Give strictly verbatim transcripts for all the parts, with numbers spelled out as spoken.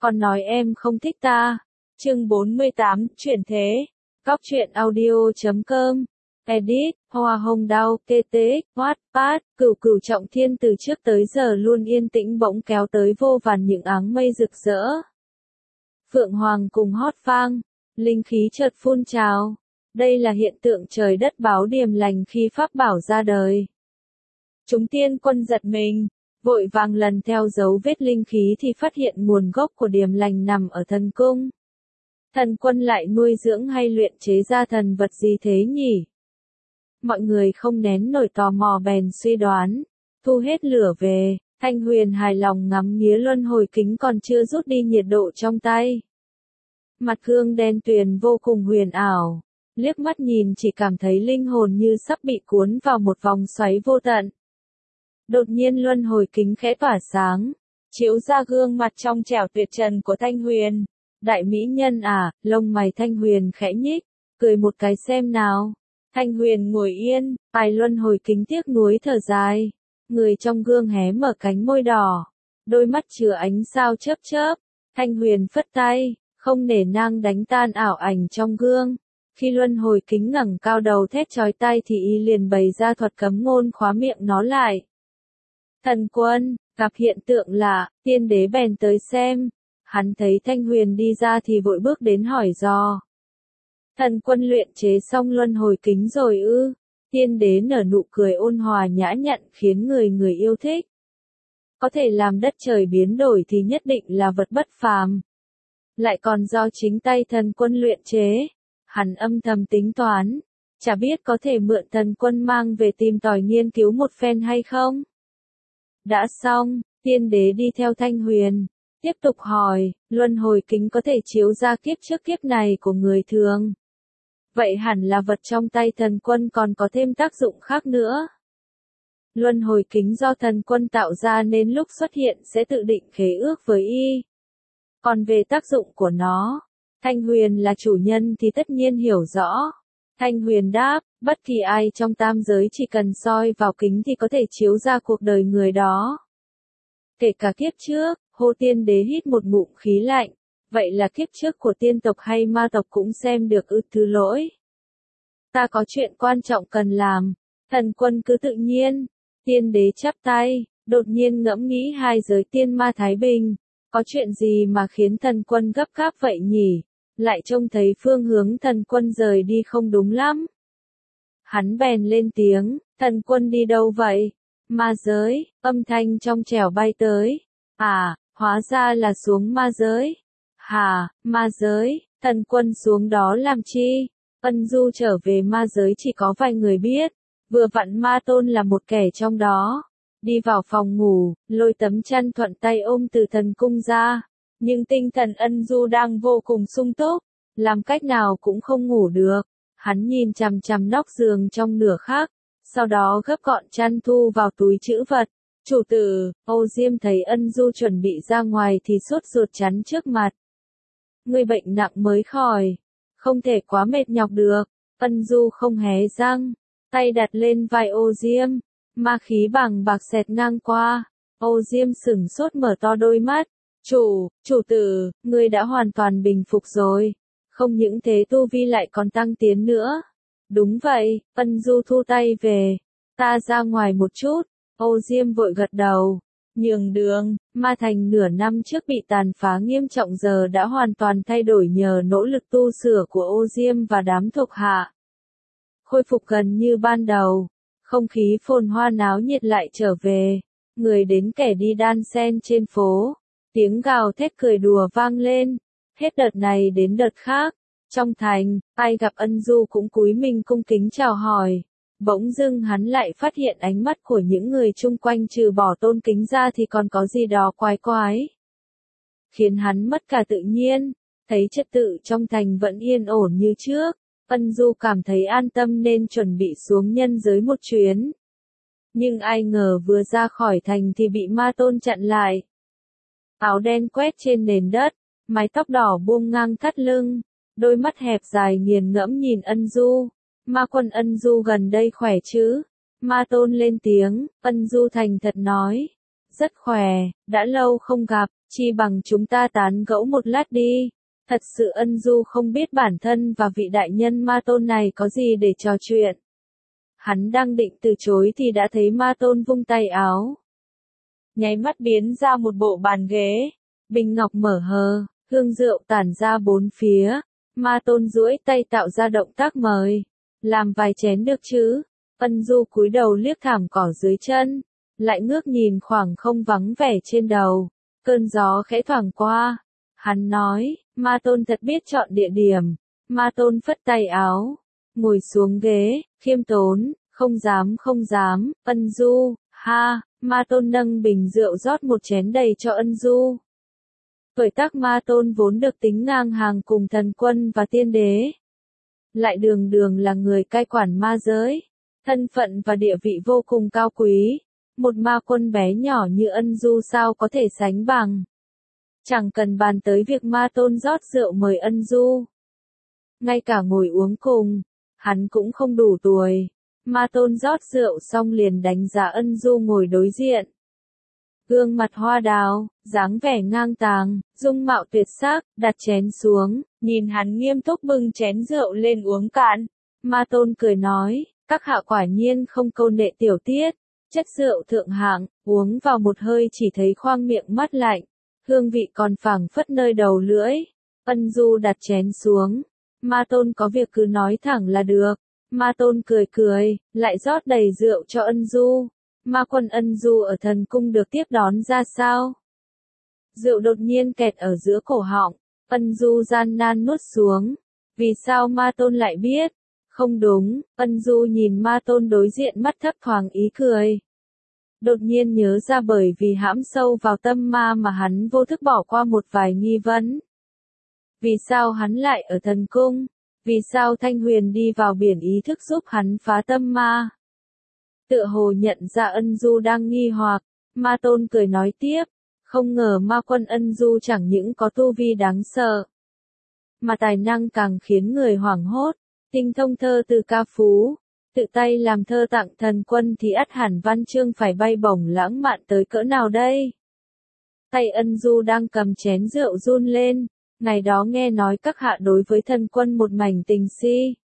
Còn nói em không thích ta. Chương bốn mươi tám, chuyển thế. Góc truyện audio chấm com. Edit, Hoa Hồng Đao, tê tê, Wattpad, Cửu Cửu Trọng Thiên từ trước tới giờ luôn yên tĩnh bỗng kéo tới vô vàn những áng mây rực rỡ. Phượng Hoàng cùng hót vang, linh khí chợt phun trào. Đây là hiện tượng trời đất báo điềm lành khi pháp bảo ra đời. Chúng tiên quân giật mình, vội vàng lần theo dấu vết linh khí thì phát hiện nguồn gốc của điềm lành nằm ở thần cung. Thần quân lại nuôi dưỡng hay luyện chế ra thần vật gì thế nhỉ? Mọi người không nén nổi tò mò bèn suy đoán. Thu hết lửa về, Thanh Huyền hài lòng ngắm nghía luân hồi kính còn chưa rút đi nhiệt độ trong tay. Mặt gương đen tuyền vô cùng huyền ảo, liếc mắt nhìn chỉ cảm thấy linh hồn như sắp bị cuốn vào một vòng xoáy vô tận. Đột nhiên luân hồi kính khẽ tỏa sáng, chiếu ra gương mặt trong trẻo tuyệt trần của Thanh Huyền. Đại mỹ nhân à, lông mày Thanh Huyền khẽ nhích, cười một cái xem nào. Thanh Huyền ngồi yên, tài luân hồi kính tiếc nuối thở dài. Người trong gương hé mở cánh môi đỏ, đôi mắt chứa ánh sao chớp chớp. Thanh Huyền phất tay, không nể nang đánh tan ảo ảnh trong gương. Khi luân hồi kính ngẩng cao đầu thét chói tai thì y liền bày ra thuật cấm ngôn khóa miệng nó lại. Thần quân, gặp hiện tượng lạ, tiên đế bèn tới xem. Hắn thấy Thanh Huyền đi ra thì vội bước đến hỏi dò. Thần quân luyện chế xong luân hồi kính rồi ư? Tiên đế nở nụ cười ôn hòa nhã nhặn khiến người người yêu thích. Có thể làm đất trời biến đổi thì nhất định là vật bất phàm. Lại còn do chính tay thần quân luyện chế. Hắn âm thầm tính toán. Chả biết có thể mượn thần quân mang về tìm tòi nghiên cứu một phen hay không? Đã xong, tiên đế đi theo Thanh Huyền. Tiếp tục hỏi, luân hồi kính có thể chiếu ra kiếp trước kiếp này của người thường. Vậy hẳn là vật trong tay thần quân còn có thêm tác dụng khác nữa. Luân hồi kính do thần quân tạo ra nên lúc xuất hiện sẽ tự định khế ước với y. Còn về tác dụng của nó, Thanh Huyền là chủ nhân thì tất nhiên hiểu rõ. Thanh Huyền đáp, bất kỳ ai trong tam giới chỉ cần soi vào kính thì có thể chiếu ra cuộc đời người đó. Kể cả kiếp trước, Hô Tiên Đế hít một ngụm khí lạnh. Vậy là kiếp trước của tiên tộc hay ma tộc cũng xem được ư? Thứ lỗi. Ta có chuyện quan trọng cần làm. Thần quân cứ tự nhiên. Tiên đế chắp tay, đột nhiên ngẫm nghĩ hai giới tiên ma thái bình. Có chuyện gì mà khiến thần quân gấp gáp vậy nhỉ? Lại trông thấy phương hướng thần quân rời đi không đúng lắm. Hắn bèn lên tiếng, thần quân đi đâu vậy? Ma giới, âm thanh trong trẻo bay tới. À, hóa ra là xuống ma giới. Hà, ma giới, thần quân xuống đó làm chi? Ân Du trở về ma giới chỉ có vài người biết. Vừa vặn Ma Tôn là một kẻ trong đó. Đi vào phòng ngủ, lôi tấm chăn thuận tay ôm từ thần cung ra. Nhưng tinh thần Ân Du đang vô cùng sung túc, làm cách nào cũng không ngủ được. Hắn nhìn chằm chằm nóc giường trong nửa khắc, sau đó gấp gọn chăn thu vào túi trữ vật. Chủ tử, Âu Diêm thấy Ân Du chuẩn bị ra ngoài thì sốt ruột chắn trước mặt. Người bệnh nặng mới khỏi, không thể quá mệt nhọc được. Ân Du không hé răng, tay đặt lên vai Âu Diêm, ma khí bàng bạc xẹt ngang qua. Âu Diêm sửng sốt mở to đôi mắt. Chủ, chủ tử, ngươi đã hoàn toàn bình phục rồi. Không những thế tu vi lại còn tăng tiến nữa. Đúng vậy, Ân Du thu tay về. Ta ra ngoài một chút. Âu Diêm vội gật đầu. Nhường đường, ma thành nửa năm trước bị tàn phá nghiêm trọng giờ đã hoàn toàn thay đổi nhờ nỗ lực tu sửa của Âu Diêm và đám thuộc hạ. Khôi phục gần như ban đầu. Không khí phồn hoa náo nhiệt lại trở về. Người đến kẻ đi đan xen trên phố. Tiếng gào thét cười đùa vang lên. Hết đợt này đến đợt khác. Trong thành, ai gặp Ân Du cũng cúi mình cung kính chào hỏi. Bỗng dưng hắn lại phát hiện ánh mắt của những người chung quanh trừ bỏ tôn kính ra thì còn có gì đó quái quái. Khiến hắn mất cả tự nhiên, thấy trật tự trong thành vẫn yên ổn như trước. Ân Du cảm thấy an tâm nên chuẩn bị xuống nhân giới một chuyến. Nhưng ai ngờ vừa ra khỏi thành thì bị Ma Tôn chặn lại. Áo đen quét trên nền đất, mái tóc đỏ buông ngang thắt lưng, đôi mắt hẹp dài nghiền ngẫm nhìn Ân Du. Ma quân Ân Du gần đây khỏe chứ? Ma Tôn lên tiếng, Ân Du thành thật nói. Rất khỏe, đã lâu không gặp, chi bằng chúng ta tán gẫu một lát đi. Thật sự Ân Du không biết bản thân và vị đại nhân Ma Tôn này có gì để trò chuyện. Hắn đang định từ chối thì đã thấy Ma Tôn vung tay áo. Nháy mắt biến ra một bộ bàn ghế, bình ngọc mở hờ, hương rượu tản ra bốn phía. Ma Tôn duỗi tay tạo ra động tác mời. Làm vài chén được chứ? Ân Du cúi đầu liếc thảm cỏ dưới chân, lại ngước nhìn khoảng không vắng vẻ trên đầu. Cơn gió khẽ thoảng qua. Hắn nói, Ma Tôn thật biết chọn địa điểm. Ma Tôn phất tay áo, ngồi xuống ghế, khiêm tốn, không dám không dám, Ân Du, ha, Ma Tôn nâng bình rượu rót một chén đầy cho Ân Du. Tuổi tác Ma Tôn vốn được tính ngang hàng cùng thần quân và tiên đế. Lại đường đường là người cai quản ma giới, thân phận và địa vị vô cùng cao quý. Một ma quân bé nhỏ như Ân Du sao có thể sánh bằng. Chẳng cần bàn tới việc Ma Tôn rót rượu mời Ân Du. Ngay cả ngồi uống cùng, hắn cũng không đủ tuổi. Ma Tôn rót rượu xong liền đánh giá Ân Du ngồi đối diện. Gương mặt hoa đào, dáng vẻ ngang tàng, dung mạo tuyệt sắc, đặt chén xuống, nhìn hắn nghiêm túc bưng chén rượu lên uống cạn. Ma Tôn cười nói, các hạ quả nhiên không câu nệ tiểu tiết, chất rượu thượng hạng, uống vào một hơi chỉ thấy khoang miệng mát lạnh, hương vị còn phảng phất nơi đầu lưỡi. Ân Du đặt chén xuống, Ma Tôn có việc cứ nói thẳng là được. Ma Tôn cười cười, lại rót đầy rượu cho Ân Du. Ma quân Ân Du ở thần cung được tiếp đón ra sao? Rượu đột nhiên kẹt ở giữa cổ họng, Ân Du gian nan nuốt xuống. Vì sao Ma Tôn lại biết? Không đúng, Ân Du nhìn Ma Tôn đối diện mắt thấp thoáng ý cười. Đột nhiên nhớ ra bởi vì hãm sâu vào tâm ma mà hắn vô thức bỏ qua một vài nghi vấn. Vì sao hắn lại ở thần cung? Vì sao Thanh Huyền đi vào biển ý thức giúp hắn phá tâm ma? Tựa hồ nhận ra Ân Du đang nghi hoặc, Ma Tôn cười nói tiếp, không ngờ ma quân Ân Du chẳng những có tu vi đáng sợ, mà tài năng càng khiến người hoảng hốt, tinh thông thơ từ ca phú, tự tay làm thơ tặng thần quân thì ắt hẳn văn chương phải bay bổng lãng mạn tới cỡ nào đây? Tay Ân Du đang cầm chén rượu run lên, ngày đó nghe nói các hạ đối với thần quân một mảnh tình si.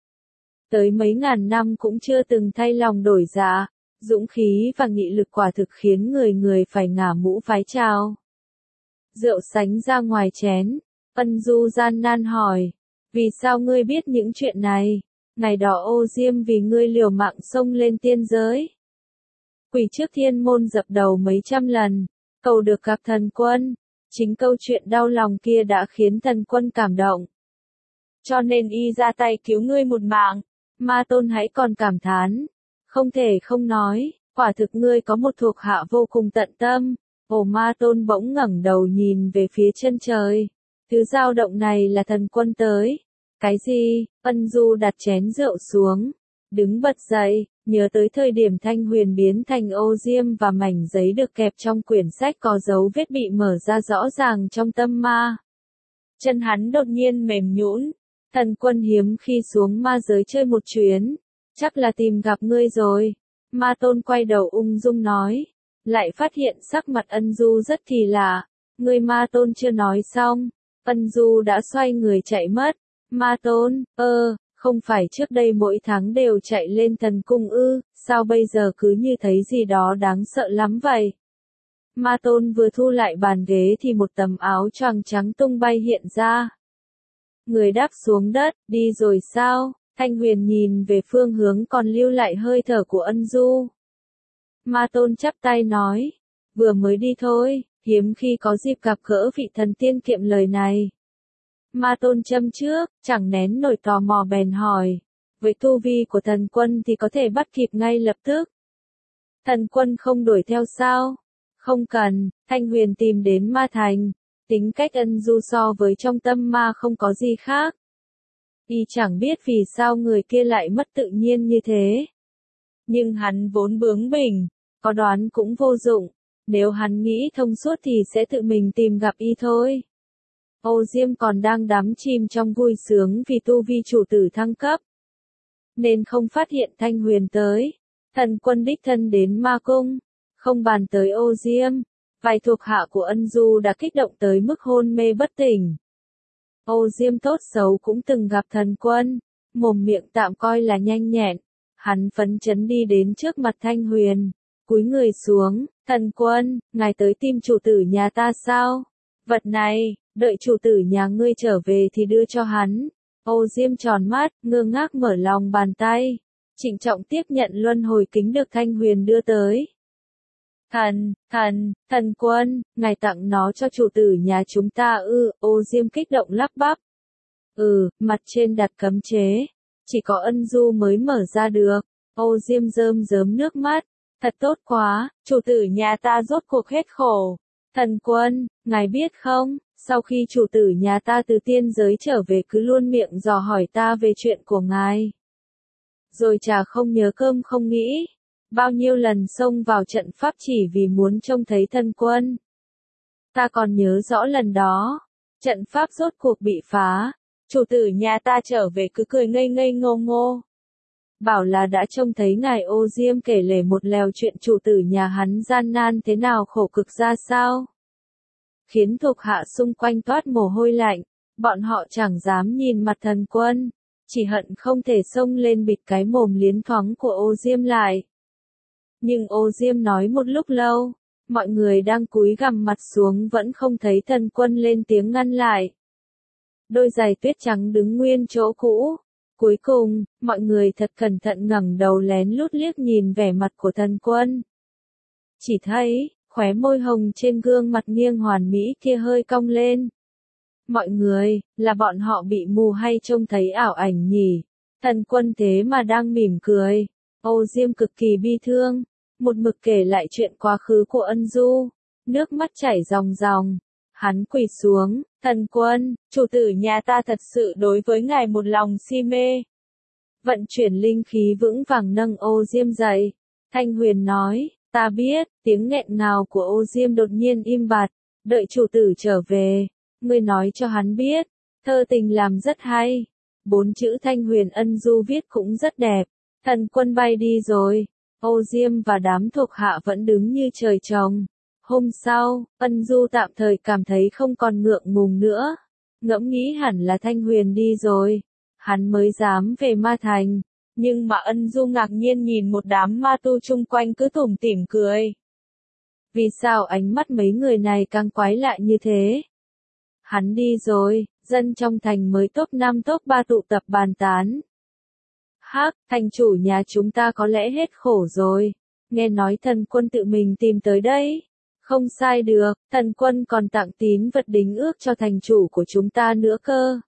Tới mấy ngàn năm cũng chưa từng thay lòng đổi dạ, dũng khí và nghị lực quả thực khiến người người phải ngả mũ vái chào. Rượu sánh ra ngoài chén, Ân Du gian nan hỏi, vì sao ngươi biết những chuyện này? Ngày đó Ô Diêm vì ngươi liều mạng xông lên tiên giới. Quỳ trước thiên môn dập đầu mấy trăm lần, cầu được gặp thần quân. Chính câu chuyện đau lòng kia đã khiến thần quân cảm động. Cho nên y ra tay cứu ngươi một mạng. Ma Tôn hãy còn cảm thán. Không thể không nói, quả thực ngươi có một thuộc hạ vô cùng tận tâm. Ồ, Ma Tôn bỗng ngẩng đầu nhìn về phía chân trời. Thứ dao động này là thần quân tới. Cái gì? Ân Du đặt chén rượu xuống, đứng bật dậy, nhớ tới thời điểm Thanh Huyền biến thành Ô Diêm và mảnh giấy được kẹp trong quyển sách có dấu vết bị mở ra rõ ràng trong tâm ma. Chân hắn đột nhiên mềm nhũn. Thần quân hiếm khi xuống ma giới chơi một chuyến, chắc là tìm gặp ngươi rồi. Ma Tôn quay đầu ung dung nói, lại phát hiện sắc mặt Ân Du rất kỳ lạ. Ngươi Ma Tôn chưa nói xong, Ân Du đã xoay người chạy mất. Ma Tôn, ơ, không phải trước đây mỗi tháng đều chạy lên thần cung ư, sao bây giờ cứ như thấy gì đó đáng sợ lắm vậy? Ma Tôn vừa thu lại bàn ghế thì một tấm áo choàng trắng tung bay hiện ra. Người đáp xuống đất, đi rồi sao? Thanh Huyền nhìn về phương hướng còn lưu lại hơi thở của Ân Du. Ma Tôn chắp tay nói, vừa mới đi thôi, hiếm khi có dịp gặp gỡ vị thần tiên kiệm lời này. Ma Tôn châm trước, chẳng nén nổi tò mò bèn hỏi, với tu vi của thần quân thì có thể bắt kịp ngay lập tức. Thần quân không đuổi theo sao? Không cần, Thanh Huyền tìm đến ma thành, tính cách Ân Du so với trong tâm ma không có gì khác. Y chẳng biết vì sao người kia lại mất tự nhiên như thế. Nhưng hắn vốn bướng bỉnh, có đoán cũng vô dụng, nếu hắn nghĩ thông suốt thì sẽ tự mình tìm gặp y thôi. Ô Diêm còn đang đắm chìm trong vui sướng vì tu vi chủ tử thăng cấp, nên không phát hiện Thanh Huyền tới. Thần quân đích thân đến ma cung, không bàn tới Ô Diêm, Vài thuộc hạ của Ân Du đã kích động tới mức hôn mê bất tỉnh. Ô Diêm tốt xấu cũng từng gặp thần quân, mồm miệng tạm coi là nhanh nhẹn. Hắn phấn chấn đi đến trước mặt Thanh Huyền, cúi người xuống, thần quân, ngài tới tìm chủ tử nhà ta sao? Vật này, đợi chủ tử nhà ngươi trở về thì đưa cho hắn. Ô Diêm tròn mắt, ngơ ngác mở lòng bàn tay, trịnh trọng tiếp nhận luân hồi kính được Thanh Huyền đưa tới. Thần, thần, thần quân, ngài tặng nó cho chủ tử nhà chúng ta ư, Ô Diêm kích động lắp bắp. Ừ, mặt trên đặt cấm chế, chỉ có Ân Du mới mở ra được. Ô Diêm rơm rớm nước mắt, thật tốt quá, chủ tử nhà ta rốt cuộc hết khổ. Thần quân, ngài biết không, sau khi chủ tử nhà ta từ tiên giới trở về cứ luôn miệng dò hỏi ta về chuyện của ngài. Rồi chả không nhớ cơm không nghĩ, bao nhiêu lần xông vào trận pháp chỉ vì muốn trông thấy thần quân. Ta còn nhớ rõ lần đó, trận pháp rốt cuộc bị phá, chủ tử nhà ta trở về cứ cười ngây ngây ngô ngô. Bảo là đã trông thấy ngài. Ô Diêm kể lể một lèo chuyện chủ tử nhà hắn gian nan thế nào khổ cực ra sao. Khiến thuộc hạ xung quanh toát mồ hôi lạnh, bọn họ chẳng dám nhìn mặt thần quân, chỉ hận không thể xông lên bịt cái mồm liến thoáng của Ô Diêm lại. Nhưng Ô Diêm nói một lúc lâu, mọi người đang cúi gằm mặt xuống vẫn không thấy thần quân lên tiếng ngăn lại. Đôi giày tuyết trắng đứng nguyên chỗ cũ. Cuối cùng, mọi người thật cẩn thận ngẩng đầu lén lút liếc nhìn vẻ mặt của thần quân. Chỉ thấy, khóe môi hồng trên gương mặt nghiêng hoàn mỹ kia hơi cong lên. Mọi người, là bọn họ bị mù hay trông thấy ảo ảnh nhỉ? Thần quân thế mà đang mỉm cười. Ô Diêm cực kỳ bi thương, một mực kể lại chuyện quá khứ của Ân Du, nước mắt chảy ròng ròng. Hắn quỳ xuống, thần quân, chủ tử nhà ta thật sự đối với ngài một lòng si mê. Vận chuyển linh khí vững vàng nâng Ô Diêm dậy. Thanh Huyền nói, ta biết, tiếng nghẹn ngào của Ô Diêm đột nhiên im bặt, đợi chủ tử trở về, ngươi nói cho hắn biết, thơ tình làm rất hay. Bốn chữ Thanh Huyền Ân Du viết cũng rất đẹp. Thần quân bay đi rồi, Ô Diêm và đám thuộc hạ vẫn đứng như trời trồng. Hôm sau, Ân Du tạm thời cảm thấy không còn ngượng ngùng nữa. Ngẫm nghĩ hẳn là Thanh Huyền đi rồi, hắn mới dám về Ma Thành. Nhưng mà Ân Du ngạc nhiên nhìn một đám ma tu chung quanh cứ tủm tỉm cười. Vì sao ánh mắt mấy người này càng quái lạ như thế? Hắn đi rồi, dân trong thành mới top năm top ba tụ tập bàn tán. Hắc, thành chủ nhà chúng ta có lẽ hết khổ rồi. Nghe nói thần quân tự mình tìm tới đây. Không sai được, thần quân còn tặng tín vật đính ước cho thành chủ của chúng ta nữa cơ.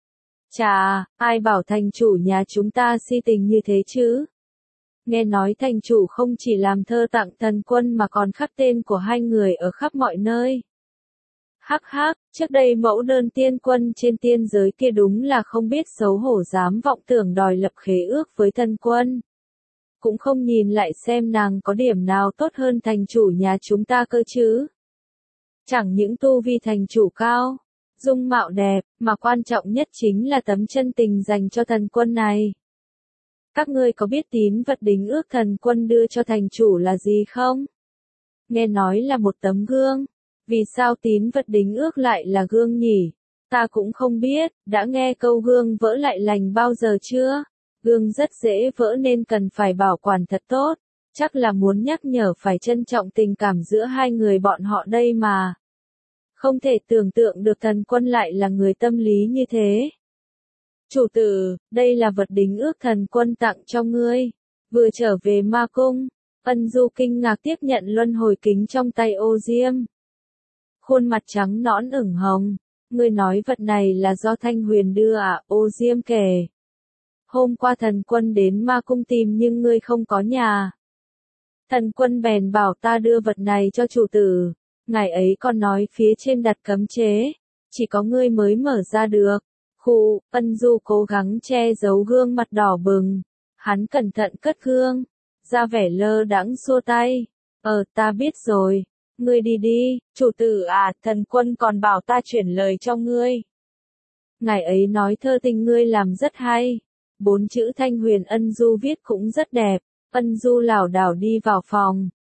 Chà, ai bảo thành chủ nhà chúng ta si tình như thế chứ? Nghe nói thành chủ không chỉ làm thơ tặng thần quân mà còn khắc tên của hai người ở khắp mọi nơi. Hắc hắc, trước đây mẫu đơn tiên quân trên tiên giới kia đúng là không biết xấu hổ dám vọng tưởng đòi lập khế ước với thần quân. Cũng không nhìn lại xem nàng có điểm nào tốt hơn thành chủ nhà chúng ta cơ chứ. Chẳng những tu vi thành chủ cao, dung mạo đẹp, mà quan trọng nhất chính là tấm chân tình dành cho thần quân này. Các ngươi có biết tín vật đính ước thần quân đưa cho thành chủ là gì không? Nghe nói là một tấm gương. Vì sao tín vật đính ước lại là gương nhỉ? Ta cũng không biết, đã nghe câu gương vỡ lại lành bao giờ chưa? Gương rất dễ vỡ nên cần phải bảo quản thật tốt. Chắc là muốn nhắc nhở phải trân trọng tình cảm giữa hai người bọn họ đây mà. Không thể tưởng tượng được thần quân lại là người tâm lý như thế. Chủ tử, đây là vật đính ước thần quân tặng cho ngươi. Vừa trở về ma cung, Ân Du kinh ngạc tiếp nhận luân hồi kính trong tay Ô Diêm. Khuôn mặt trắng nõn ửng hồng. Ngươi nói vật này là do Thanh Huyền đưa à? Ô Diêm kể. Hôm qua thần quân đến ma cung tìm nhưng ngươi không có nhà. Thần quân bèn bảo ta đưa vật này cho chủ tử. Ngài ấy còn nói phía trên đặt cấm chế, chỉ có ngươi mới mở ra được. Khụ, Ân Du cố gắng che giấu gương mặt đỏ bừng. Hắn cẩn thận cất gương, ra vẻ lơ đãng xua tay. Ờ, ta biết rồi. Ngươi đi đi, chủ tử à, thần quân còn bảo ta chuyển lời cho ngươi. Ngài ấy nói thơ tình ngươi làm rất hay. Bốn chữ Thanh Huyền Ân Du viết cũng rất đẹp. Ân Du lảo đảo đi vào phòng.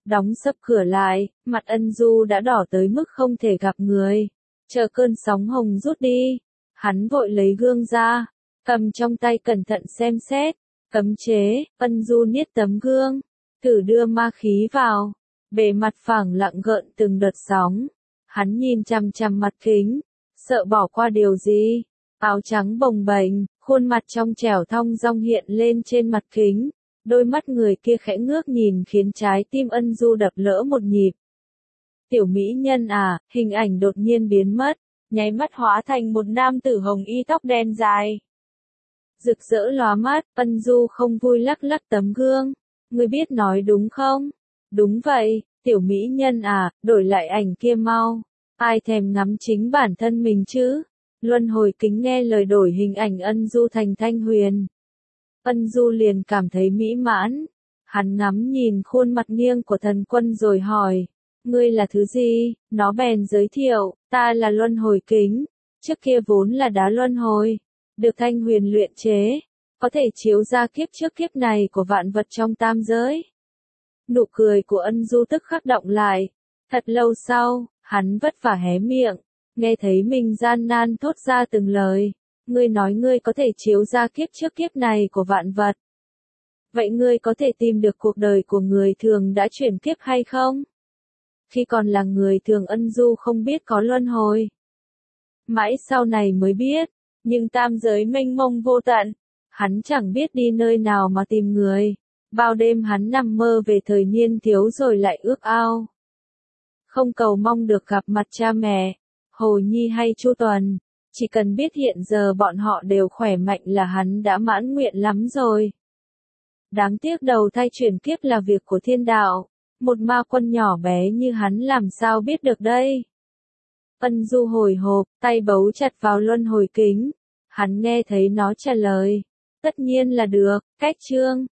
Đóng sập cửa lại, mặt Ân Du đã đỏ tới mức không thể gặp người. Chờ cơn sóng hồng rút đi, hắn vội lấy gương ra, cầm trong tay cẩn thận xem xét. Cấm chế, Ân Du niết tấm gương, thử đưa ma khí vào. Bề mặt phẳng lặng gợn từng đợt sóng. Hắn nhìn chằm chằm mặt kính, sợ bỏ qua điều gì. Áo trắng bồng bềnh, khuôn mặt trong trẻo thong dong hiện lên trên mặt kính. Đôi mắt người kia khẽ ngước nhìn khiến trái tim Ân Du đập lỡ một nhịp. Tiểu mỹ nhân à, hình ảnh đột nhiên biến mất, nháy mắt hóa thành một nam tử hồng y tóc đen dài. Rực rỡ lóa mắt, Ân Du không vui lắc lắc tấm gương. Ngươi biết nói đúng không? Đúng vậy, tiểu mỹ nhân à, đổi lại ảnh kia mau. Ai thèm ngắm chính bản thân mình chứ? Luân hồi kính nghe lời đổi hình ảnh Ân Du thành Thanh Huyền. Ân Du liền cảm thấy mỹ mãn. Hắn ngắm nhìn khuôn mặt nghiêng của thần quân rồi hỏi. Ngươi là thứ gì? Nó bèn giới thiệu, ta là luân hồi kính. Trước kia vốn là đá luân hồi. Được Thanh Huyền luyện chế. Có thể chiếu ra kiếp trước kiếp này của vạn vật trong tam giới. Nụ cười của Ân Du tức khắc động lại. Thật lâu sau, hắn vất vả hé miệng. Nghe thấy mình gian nan thốt ra từng lời. Ngươi nói ngươi có thể chiếu ra kiếp trước kiếp này của vạn vật. Vậy ngươi có thể tìm được cuộc đời của người thường đã chuyển kiếp hay không? Khi còn là người thường Ân Du không biết có luân hồi. Mãi sau này mới biết, nhưng tam giới mênh mông vô tận, hắn chẳng biết đi nơi nào mà tìm người. Bao đêm hắn nằm mơ về thời niên thiếu rồi lại ước ao. Không cầu mong được gặp mặt cha mẹ, Hồ Nhi hay Chu Tuần, chỉ cần biết hiện giờ bọn họ đều khỏe mạnh là hắn đã mãn nguyện lắm rồi. Đáng tiếc đầu thai chuyển kiếp là việc của thiên đạo, một ma quân nhỏ bé như hắn làm sao biết được đây. Ân Du hồi hộp, tay bấu chặt vào luân hồi kính, hắn nghe thấy nó trả lời, tất nhiên là được, cách chương.